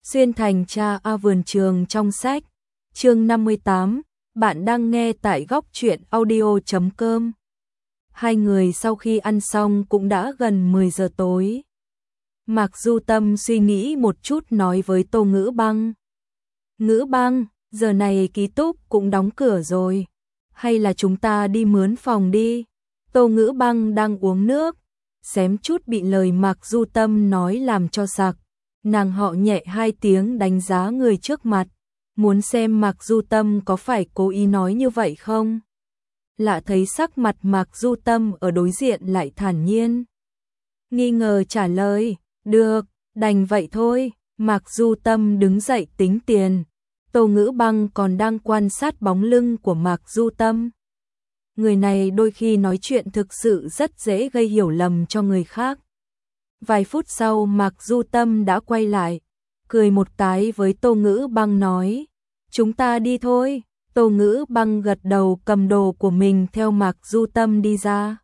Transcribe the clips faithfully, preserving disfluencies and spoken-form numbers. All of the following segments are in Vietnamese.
Xuyên thành cha A vườn trường trong sách. Chương năm mươi tám, bạn đang nghe tại góc truyện audio chấm com. Hai người sau khi ăn xong cũng đã gần mười giờ tối. Mạc Du Tâm suy nghĩ một chút nói với Tô Ngữ Băng. Ngữ Băng, giờ này ký túc cũng đóng cửa rồi. Hay là chúng ta đi mướn phòng đi? Tô Ngữ Băng đang uống nước, xém chút bị lời Mạc Du Tâm nói làm cho sặc. Nàng họ nhẹ hai tiếng đánh giá người trước mặt, muốn xem Mạc Du Tâm có phải cố ý nói như vậy không. Lạ thấy sắc mặt Mạc Du Tâm ở đối diện lại thản nhiên. Nghi ngờ trả lời, được, đành vậy thôi. Mạc Du Tâm đứng dậy tính tiền. Tô Ngữ Băng còn đang quan sát bóng lưng của Mạc Du Tâm. Người này đôi khi nói chuyện thực sự rất dễ gây hiểu lầm cho người khác. Vài phút sau Mạc Du Tâm đã quay lại, cười một cái với Tô Ngữ Băng nói, chúng ta đi thôi. Tô Ngữ Băng gật đầu cầm đồ của mình theo Mạc Du Tâm đi ra.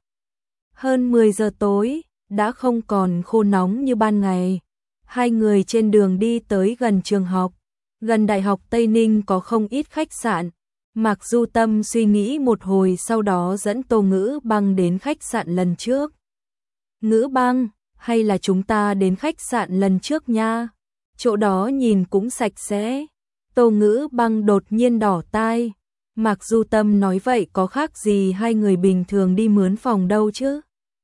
Hơn mười giờ tối, đã không còn khô nóng như ban ngày. Hai người trên đường đi tới gần trường học. Gần Đại học Tây Ninh có không ít khách sạn. Mạc Du Tâm suy nghĩ một hồi sau đó dẫn Tô Ngữ Băng đến khách sạn lần trước. Ngữ Băng, hay là chúng ta đến khách sạn lần trước nha? Chỗ đó nhìn cũng sạch sẽ. Tô Ngữ Băng đột nhiên đỏ tai. Mạc Du Tâm nói vậy có khác gì hai người bình thường đi mướn phòng đâu chứ?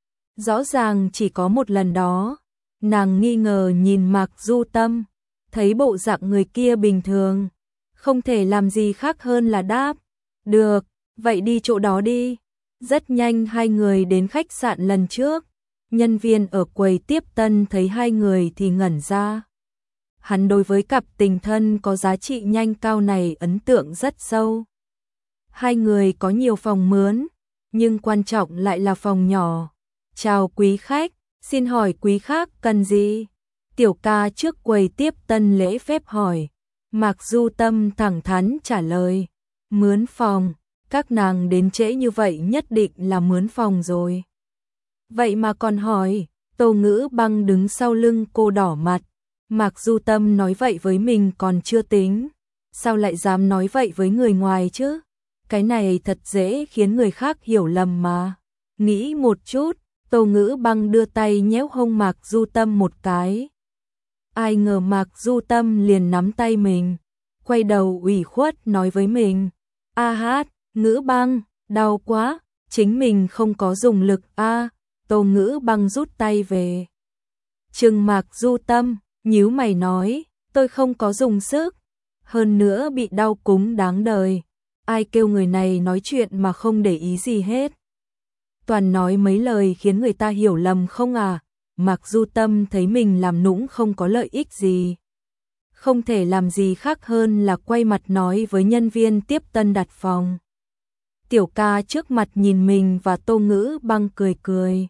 Rõ ràng chỉ có một lần đó. Nàng nghi ngờ nhìn Mạc Du Tâm, thấy bộ dạng người kia bình thường, không thể làm gì khác hơn là đáp, được, vậy đi chỗ đó đi. Rất nhanh hai người đến khách sạn lần trước. Nhân viên ở quầy tiếp tân thấy hai người thì ngẩn ra. Hắn đối với cặp tình thân có giá trị nhanh cao này ấn tượng rất sâu. Hai người có nhiều phòng mướn, nhưng quan trọng lại là phòng nhỏ. Chào quý khách, xin hỏi quý khách cần gì? Tiểu ca trước quầy tiếp tân lễ phép hỏi. Mạc Du Tâm thẳng thắn trả lời, mướn phòng, các nàng đến trễ như vậy nhất định là mướn phòng rồi. Vậy mà còn hỏi. Tô Ngữ Băng đứng sau lưng cô đỏ mặt. Mạc Du Tâm nói vậy với mình còn chưa tính, sao lại dám nói vậy với người ngoài chứ? Cái này thật dễ khiến người khác hiểu lầm mà. Nghĩ một chút, Tô Ngữ Băng đưa tay nhéo hông Mạc Du Tâm một cái. Ai ngờ Mạc Du Tâm liền nắm tay mình, quay đầu ủy khuất nói với mình, a hát, Ngữ Băng, đau quá, chính mình không có dùng lực a. Tô Ngữ Băng rút tay về. Trừng Mạc Du Tâm, nhíu mày nói, tôi không có dùng sức, hơn nữa bị đau cúng đáng đời. Ai kêu người này nói chuyện mà không để ý gì hết. Toàn nói mấy lời khiến người ta hiểu lầm không à. Mạc Du Tâm thấy mình làm nũng không có lợi ích gì, không thể làm gì khác hơn là quay mặt nói với nhân viên tiếp tân đặt phòng. Tiểu ca trước mặt nhìn mình và Tô Ngữ Băng cười cười.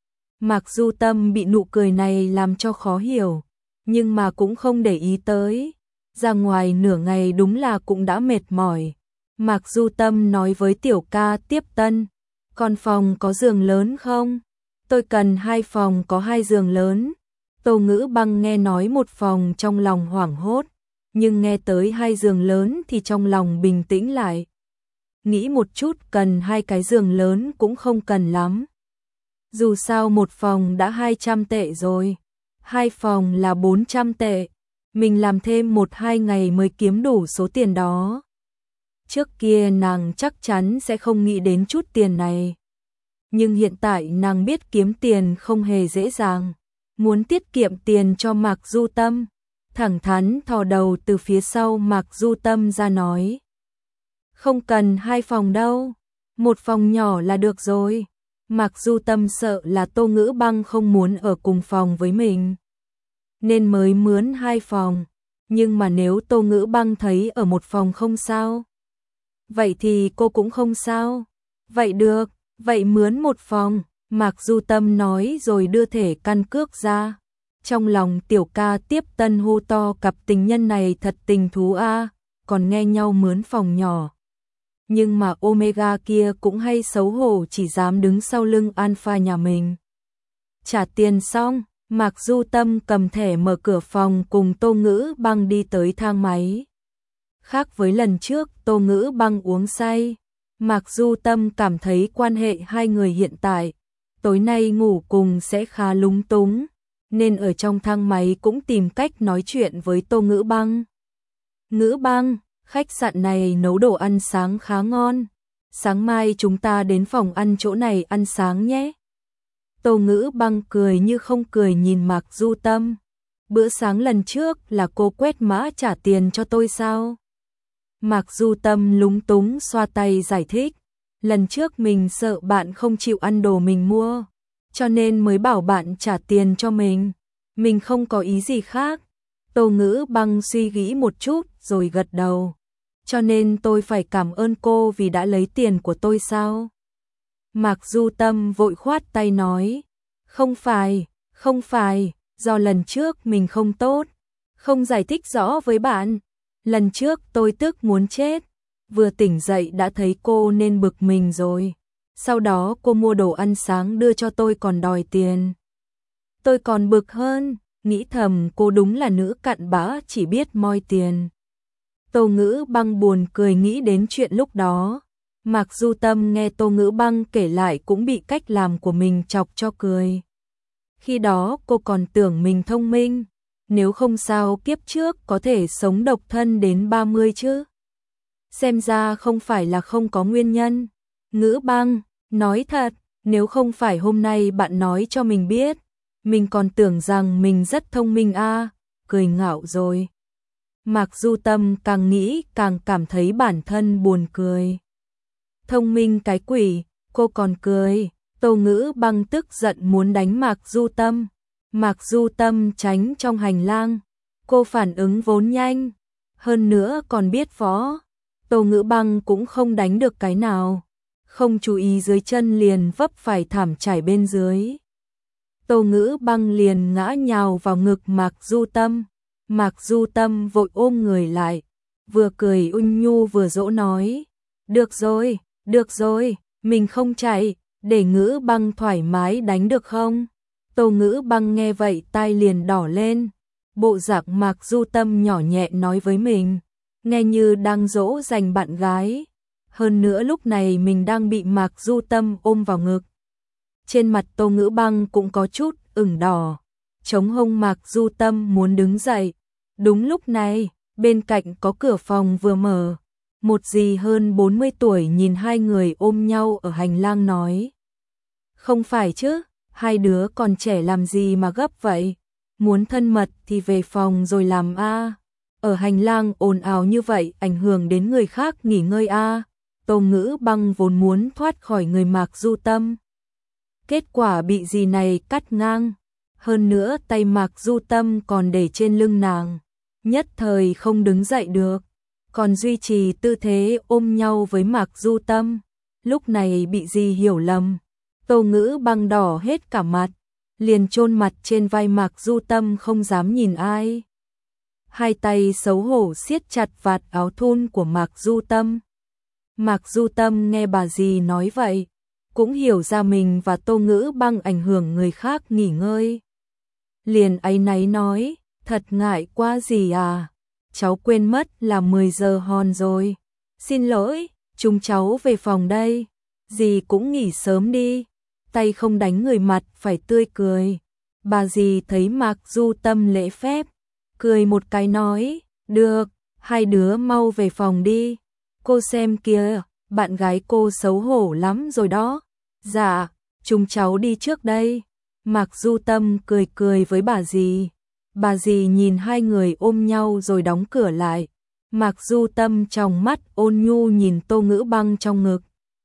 Mạc Du Tâm bị nụ cười này làm cho khó hiểu, nhưng mà cũng không để ý tới. Ra ngoài nửa ngày đúng là cũng đã mệt mỏi. Mạc Du Tâm nói với tiểu ca tiếp tân, còn phòng có giường lớn không? Tôi cần hai phòng có hai giường lớn. Tô Ngữ Băng nghe nói một phòng trong lòng hoảng hốt, nhưng nghe tới hai giường lớn thì trong lòng bình tĩnh lại. Nghĩ một chút cần hai cái giường lớn cũng không cần lắm. Dù sao một phòng đã hai trăm tệ rồi, hai phòng là bốn trăm tệ. Mình làm thêm một hai ngày mới kiếm đủ số tiền đó. Trước kia nàng chắc chắn sẽ không nghĩ đến chút tiền này. Nhưng hiện tại nàng biết kiếm tiền không hề dễ dàng. Muốn tiết kiệm tiền cho Mạc Du Tâm, thẳng thắn thò đầu từ phía sau Mạc Du Tâm ra nói. Không cần hai phòng đâu, một phòng nhỏ là được rồi. Mạc Du Tâm sợ là Tô Ngữ Băng không muốn ở cùng phòng với mình, nên mới mướn hai phòng. Nhưng mà nếu Tô Ngữ Băng thấy ở một phòng không sao, vậy thì cô cũng không sao. Vậy được, vậy mướn một phòng. Mạc Du Tâm nói rồi đưa thẻ căn cước ra. Trong lòng tiểu ca tiếp tân hô to cặp tình nhân này thật tình thú a, còn nghe nhau mướn phòng nhỏ. Nhưng mà Omega kia cũng hay xấu hổ chỉ dám đứng sau lưng Alpha nhà mình. Trả tiền xong, Mạc Du Tâm cầm thẻ mở cửa phòng cùng Tô Ngữ Băng đi tới thang máy. Khác với lần trước Tô Ngữ Băng uống say, Mạc Du Tâm cảm thấy quan hệ hai người hiện tại, tối nay ngủ cùng sẽ khá lúng túng, nên ở trong thang máy cũng tìm cách nói chuyện với Tô Ngữ Băng. Ngữ Băng, khách sạn này nấu đồ ăn sáng khá ngon, sáng mai chúng ta đến phòng ăn chỗ này ăn sáng nhé. Tô Ngữ Băng cười như không cười nhìn Mạc Du Tâm. Bữa sáng lần trước là cô quét mã trả tiền cho tôi sao? Mạc Du Tâm lúng túng xoa tay giải thích. Lần trước mình sợ bạn không chịu ăn đồ mình mua, cho nên mới bảo bạn trả tiền cho mình. Mình không có ý gì khác. Tô Ngữ Băng suy nghĩ một chút rồi gật đầu. Cho nên tôi phải cảm ơn cô vì đã lấy tiền của tôi sao? Mạc Du Tâm vội khoát tay nói. Không phải, không phải, do lần trước mình không tốt, không giải thích rõ với bạn. Lần trước tôi tức muốn chết, vừa tỉnh dậy đã thấy cô nên bực mình rồi. Sau đó cô mua đồ ăn sáng đưa cho tôi còn đòi tiền. Tôi còn bực hơn, nghĩ thầm cô đúng là nữ cặn bã chỉ biết moi tiền. Tô Ngữ Băng buồn cười nghĩ đến chuyện lúc đó. Mạc Du Tâm nghe Tô Ngữ Băng kể lại cũng bị cách làm của mình chọc cho cười. Khi đó cô còn tưởng mình thông minh, nếu không sao kiếp trước có thể sống độc thân đến ba mươi chứ. Xem ra không phải là không có nguyên nhân. Ngữ Băng, nói thật, nếu không phải hôm nay bạn nói cho mình biết, mình còn tưởng rằng mình rất thông minh a, à, cười ngạo rồi. Mạc Du Tâm càng nghĩ càng cảm thấy bản thân buồn cười. Thông minh cái quỷ, cô còn cười. Tô Ngữ Băng tức giận muốn đánh Mạc Du Tâm. Mạc Du Tâm tránh trong hành lang. Cô phản ứng vốn nhanh, hơn nữa còn biết võ. Tô Ngữ Băng cũng không đánh được cái nào. Không chú ý dưới chân liền vấp phải thảm trải bên dưới. Tô Ngữ Băng liền ngã nhào vào ngực Mạc Du Tâm. Mạc Du Tâm vội ôm người lại, vừa cười ung nhu vừa dỗ nói. Được rồi, được rồi, mình không chạy, để Ngữ Băng thoải mái đánh được không? Tô Ngữ Băng nghe vậy tai liền đỏ lên. Bộ dạng Mạc Du Tâm nhỏ nhẹ nói với mình, nghe như đang dỗ dành bạn gái. Hơn nữa lúc này mình đang bị Mạc Du Tâm ôm vào ngực. Trên mặt Tô Ngữ Băng cũng có chút ửng đỏ. Chống hông Mạc Du Tâm muốn đứng dậy. Đúng lúc này, bên cạnh có cửa phòng vừa mở. Một dì hơn bốn mươi tuổi nhìn hai người ôm nhau ở hành lang nói. Không phải chứ, hai đứa còn trẻ làm gì mà gấp vậy? Muốn thân mật thì về phòng rồi làm a. Ở hành lang ồn ào như vậy ảnh hưởng đến người khác nghỉ ngơi a. Tô Ngữ Băng vốn muốn thoát khỏi người Mạc Du Tâm. Kết quả bị dì này cắt ngang. Hơn nữa tay Mạc Du Tâm còn để trên lưng nàng. Nhất thời không đứng dậy được. Còn duy trì tư thế ôm nhau với Mạc Du Tâm. Lúc này bị dì hiểu lầm. Tô Ngữ Băng đỏ hết cả mặt. Liền chôn mặt trên vai Mạc Du Tâm không dám nhìn ai. Hai tay xấu hổ siết chặt vạt áo thun của Mạc Du Tâm. Mạc Du Tâm nghe bà dì nói vậy, cũng hiểu ra mình và Tô Ngữ Băng ảnh hưởng người khác nghỉ ngơi. Liền áy náy nói, thật ngại quá dì à, cháu quên mất là mười giờ hòn rồi. Xin lỗi, chúng cháu về phòng đây, dì cũng nghỉ sớm đi, tay không đánh người mặt phải tươi cười. Bà dì thấy Mạc Du Tâm lễ phép, cười một cái nói, được, hai đứa mau về phòng đi. Cô xem kìa, bạn gái cô xấu hổ lắm rồi đó. Dạ, chúng cháu đi trước đây. Mạc Du Tâm cười cười với bà dì. Bà dì nhìn hai người ôm nhau rồi đóng cửa lại. Mạc Du Tâm trong mắt ôn nhu nhìn Tô Ngữ Băng trong ngực.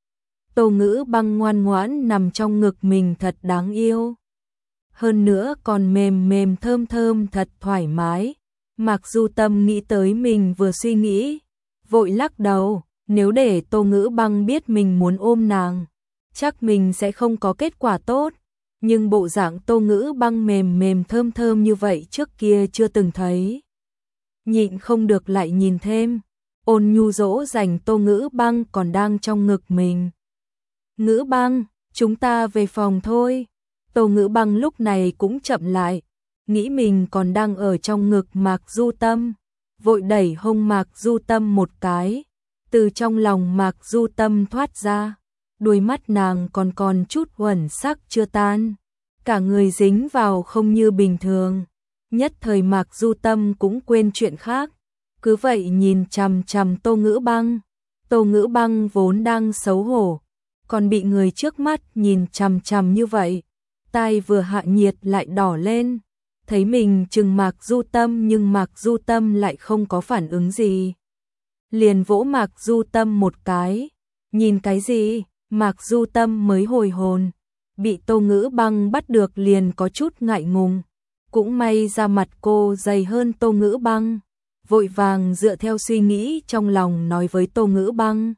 Tô Ngữ Băng ngoan ngoãn nằm trong ngực mình thật đáng yêu. Hơn nữa còn mềm mềm thơm thơm thật thoải mái. Mạc Du Tâm nghĩ tới mình vừa suy nghĩ, vội lắc đầu, nếu để Tô Ngữ Băng biết mình muốn ôm nàng, chắc mình sẽ không có kết quả tốt. Nhưng bộ dạng Tô Ngữ Băng mềm mềm thơm thơm như vậy trước kia chưa từng thấy. Nhịn không được lại nhìn thêm, ôn nhu dỗ dành Tô Ngữ Băng còn đang trong ngực mình. Ngữ Băng, chúng ta về phòng thôi. Tô Ngữ Băng lúc này cũng chậm lại, nghĩ mình còn đang ở trong ngực Mạc Du Tâm, vội đẩy hông Mạc Du Tâm một cái, từ trong lòng Mạc Du Tâm thoát ra, đôi mắt nàng còn còn chút uẩn sắc chưa tan, cả người dính vào không như bình thường. Nhất thời Mạc Du Tâm cũng quên chuyện khác, cứ vậy nhìn chằm chằm Tô Ngữ Băng. Tô Ngữ Băng vốn đang xấu hổ, còn bị người trước mắt nhìn chằm chằm như vậy, tai vừa hạ nhiệt lại đỏ lên, thấy mình chừng Mạc Du Tâm nhưng Mạc Du Tâm lại không có phản ứng gì. Liền vỗ Mạc Du Tâm một cái, nhìn cái gì, Mạc Du Tâm mới hồi hồn, bị Tô Ngữ Băng bắt được liền có chút ngại ngùng, cũng may ra mặt cô dày hơn Tô Ngữ Băng, vội vàng dựa theo suy nghĩ trong lòng nói với Tô Ngữ Băng.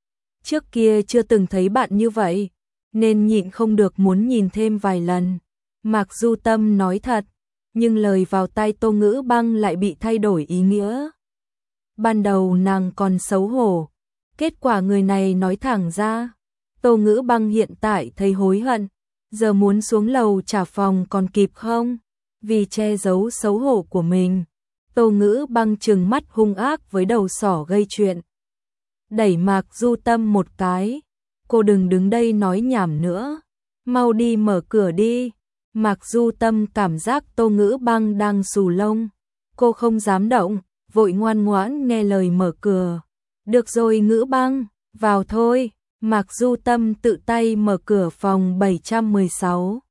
Trước kia chưa từng thấy bạn như vậy, nên nhịn không được muốn nhìn thêm vài lần. Mạc Du Tâm nói thật, nhưng lời vào tai Tô Ngữ Băng lại bị thay đổi ý nghĩa. Ban đầu nàng còn xấu hổ, kết quả người này nói thẳng ra. Tô Ngữ Băng hiện tại thấy hối hận, giờ muốn xuống lầu trả phòng còn kịp không? Vì che giấu xấu hổ của mình, Tô Ngữ Băng trừng mắt hung ác với đầu sỏ gây chuyện. Đẩy Mạc Du Tâm một cái, cô đừng đứng đây nói nhảm nữa, mau đi mở cửa đi. Mạc Du Tâm cảm giác Tô Ngữ Băng đang xù lông, cô không dám động, vội ngoan ngoãn nghe lời mở cửa. Được rồi Ngữ Băng, vào thôi. Mạc Du Tâm tự tay mở cửa phòng bảy trăm mười sáu.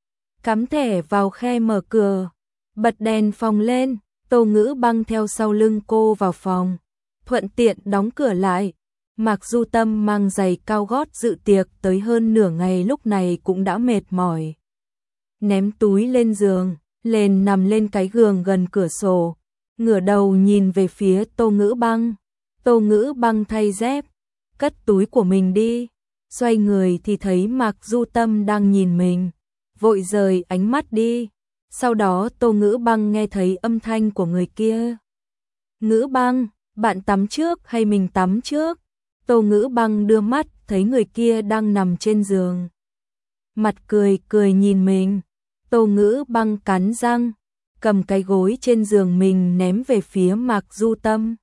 Cắm thẻ vào khe mở cửa, bật đèn phòng lên, Tô Ngữ Băng theo sau lưng cô vào phòng, thuận tiện đóng cửa lại. Mạc Du Tâm mang giày cao gót dự tiệc tới hơn nửa ngày lúc này cũng đã mệt mỏi. Ném túi lên giường, lên nằm lên cái giường gần cửa sổ, ngửa đầu nhìn về phía Tô Ngữ Băng. Tô Ngữ Băng thay dép, cất túi của mình đi, xoay người thì thấy Mạc Du Tâm đang nhìn mình, vội rời ánh mắt đi. Sau đó Tô Ngữ Băng nghe thấy âm thanh của người kia. Ngữ Băng, bạn tắm trước hay mình tắm trước? Tô Ngữ Băng đưa mắt thấy người kia đang nằm trên giường, mặt cười cười nhìn mình. Tô Ngữ Băng cắn răng, cầm cái gối trên giường mình ném về phía Mạc Du Tâm.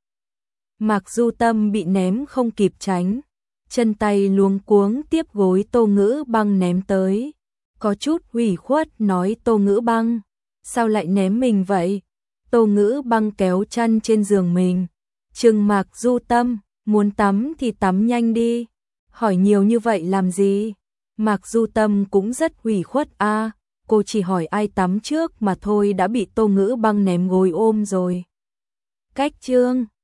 Mạc Du Tâm bị ném không kịp tránh, chân tay luống cuống tiếp gối Tô Ngữ Băng ném tới, có chút ủy khuất nói Tô Ngữ Băng, sao lại ném mình vậy? Tô Ngữ Băng kéo chăn trên giường mình, trừng Mạc Du Tâm, muốn tắm thì tắm nhanh đi, hỏi nhiều như vậy làm gì? Mạc Du Tâm cũng rất ủy khuất a, cô chỉ hỏi ai tắm trước mà thôi đã bị Tô Ngữ Băng ném gối ôm rồi. Cách chương